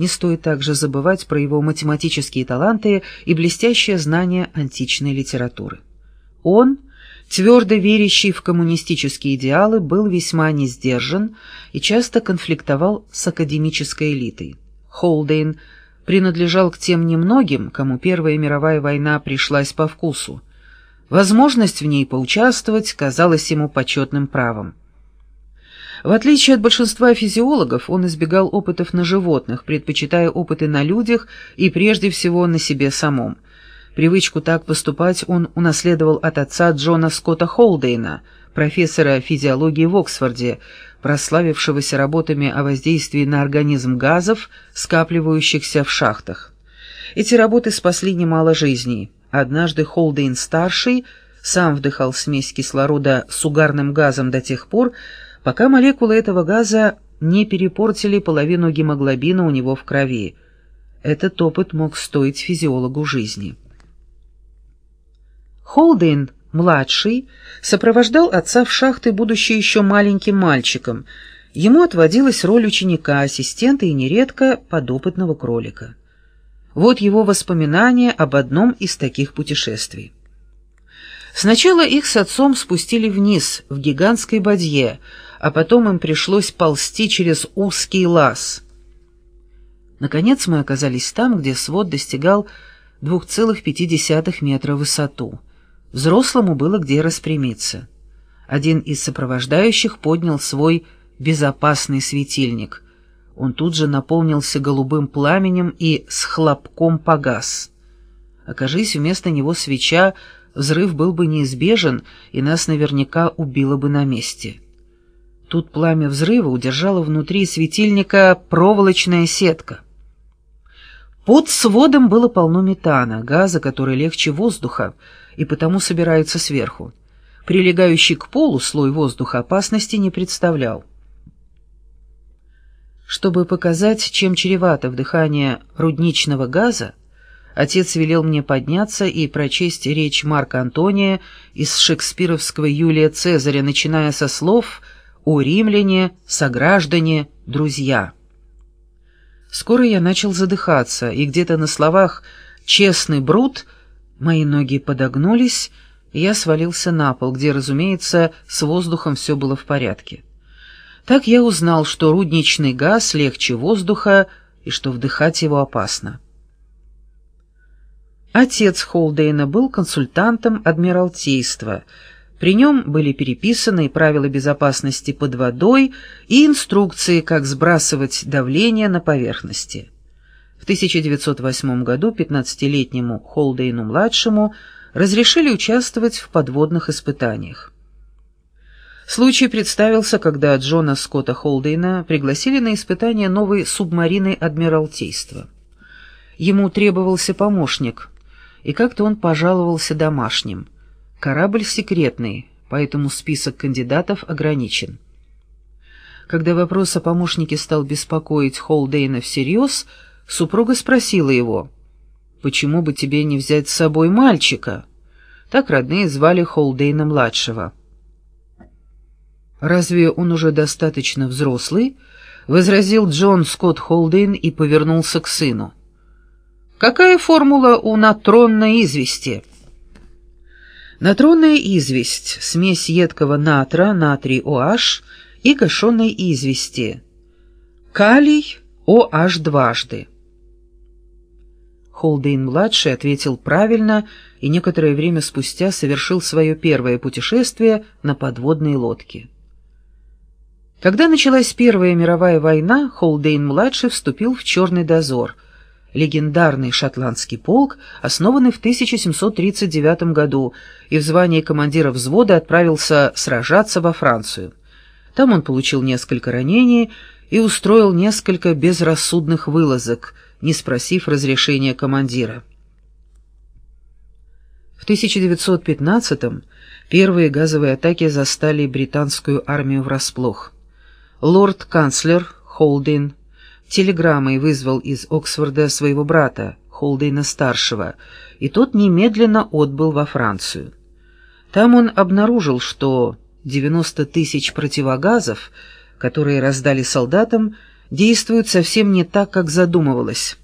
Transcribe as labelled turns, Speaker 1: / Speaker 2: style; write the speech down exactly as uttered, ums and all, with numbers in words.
Speaker 1: Не стоит также забывать про его математические таланты и блестящее знание античной литературы. Он, твердо верящий в коммунистические идеалы, был весьма несдержан и часто конфликтовал с академической элитой. Холдейн принадлежал к тем немногим, кому Первая мировая война пришлась по вкусу. Возможность в ней поучаствовать казалась ему почетным правом. В отличие от большинства физиологов, он избегал опытов на животных, предпочитая опыты на людях и прежде всего на себе самом. Привычку так поступать он унаследовал от отца Джона Скотта Холдейна, профессора физиологии в Оксфорде, прославившегося работами о воздействии на организм газов, скапливающихся в шахтах. Эти работы спасли немало жизней. Однажды Холдейн-старший сам вдыхал смесь кислорода с угарным газом до тех пор, пока молекулы этого газа не перепортили половину гемоглобина у него в крови. Этот опыт мог стоить физиологу жизни. Холдейн-младший сопровождал отца в шахты, будучи еще маленьким мальчиком. Ему отводилась роль ученика-ассистента и нередко подопытного кролика. Вот его воспоминания об одном из таких путешествий. Сначала их с отцом спустили вниз, в гигантской бадье, а потом им пришлось ползти через узкий лаз. Наконец мы оказались там, где свод достигал двух целых пяти десятых метра в высоту. Взрослому было где распрямиться. Один из сопровождающих поднял свой безопасный светильник. Он тут же наполнился голубым пламенем и с хлопком погас. Окажись вместо него свеча, взрыв был бы неизбежен, и нас наверняка убило бы на месте. Тут пламя взрыва удержала внутри светильника проволочная сетка. Под сводом было полно метана, газа, который легче воздуха, и потому собирается сверху. Прилегающий к полу слой воздуха опасности не представлял. Чтобы показать, чем чревато вдыхание рудничного газа, отец велел мне подняться и прочесть речь Марка Антония из шекспировского Юлия Цезаря, начиная со слов «О римляне, сограждане, друзья». Скоро я начал задыхаться, и где-то на словах «честный Брут» мои ноги подогнулись, и я свалился на пол, где, разумеется, с воздухом все было в порядке. Так я узнал, что рудничный газ легче воздуха и что вдыхать его опасно. Отец Холдейна был консультантом Адмиралтейства. При нем были переписаны правила безопасности под водой и инструкции, как сбрасывать давление на поверхности. В тысяча девятьсот восьмом году пятнадцатилетнему Холдейну-младшему разрешили участвовать в подводных испытаниях. Случай представился, когда Джона Скотта Холдейна пригласили на испытание новой субмарины Адмиралтейства. Ему требовался помощник, и как-то он пожаловался домашним. Корабль секретный, поэтому список кандидатов ограничен. Когда вопрос о помощнике стал беспокоить Холдейна всерьез, супруга спросила его: «Почему бы тебе не взять с собой мальчика?» Так родные звали Холдейна-младшего. «Разве он уже достаточно взрослый?» — возразил Джон Скотт Холдейн и повернулся к сыну. «Какая формула у натронной извести?» Натронная известь — смесь едкого натра, натрий OH и гашеной извести. Калий OH дважды. Холдейн-младший ответил правильно и некоторое время спустя совершил свое первое путешествие на подводной лодке. Когда началась Первая мировая война, Холдейн-младший вступил в Черный дозор, легендарный шотландский полк, основанный в тысяча семьсот тридцать девятом году, и в звании командира взвода отправился сражаться во Францию. Там он получил несколько ранений и устроил несколько безрассудных вылазок, не спросив разрешения командира. В тысяча девятьсот пятнадцатом первые газовые атаки застали британскую армию врасплох. Лорд-канцлер Холдейн телеграммой вызвал из Оксфорда своего брата, Холдейна-старшего, и тот немедленно отбыл во Францию. Там он обнаружил, что девяносто тысяч противогазов, которые раздали солдатам, действует совсем не так, как задумывалось.